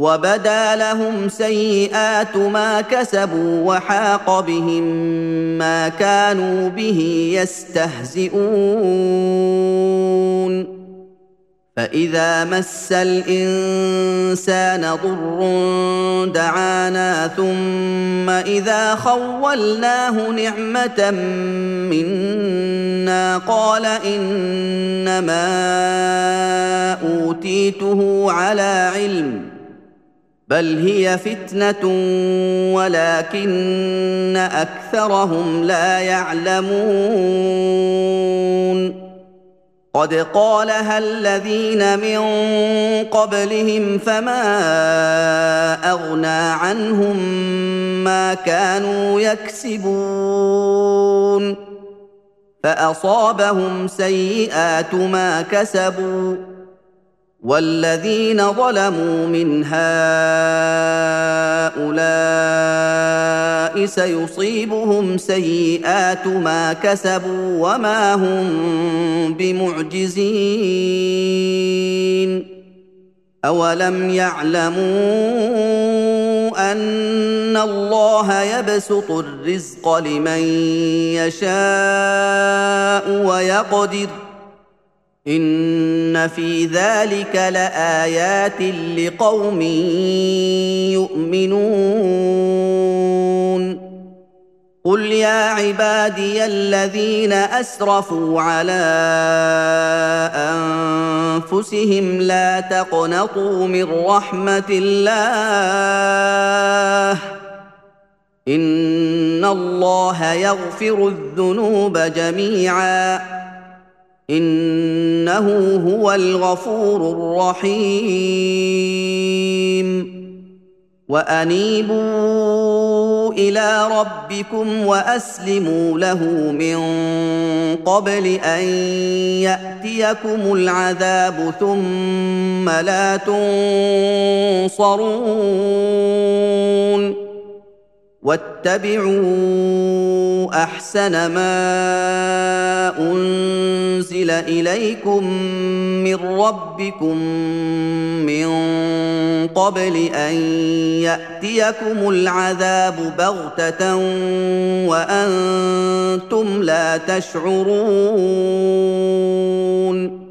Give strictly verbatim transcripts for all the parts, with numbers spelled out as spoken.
وبدا لهم سيئات ما كسبوا وحاق بهم ما كانوا به يستهزئون فإذا مس الإنسان ضر دعانا ثم إذا خولناه نعمة منا قال إنما أوتيته على علم بل هي فتنة ولكن أكثرهم لا يعلمون قد قالها الذين من قبلهم فما أغنى عنهم ما كانوا يكسبون فأصابهم سيئات ما كسبوا والذين ظلموا من هؤلاء سيصيبهم سيئات ما كسبوا وما هم بمعجزين أولم يعلموا أن الله يبسط الرزق لمن يشاء ويقدر إن في ذلك لآيات لقوم يؤمنون قل يا عبادي الذين أسرفوا على أنفسهم لا تقنطوا من رحمة الله إن الله يغفر الذنوب جميعا إنه هو الغفور الرحيم وأنيبوا إلى ربكم وأسلموا له من قبل أن يأتيكم العذاب ثم لا تنصرون واتبعوا أحسن ما أنزل إليكم من ربكم من قبل أن يأتيكم العذاب بغتة وأنتم لا تشعرون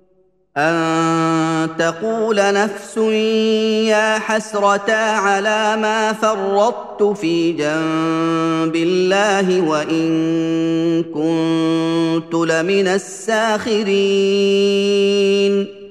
أن تقول نفس يا حسرتا على ما فرطت في جنب الله وإن كنت لمن الساخرين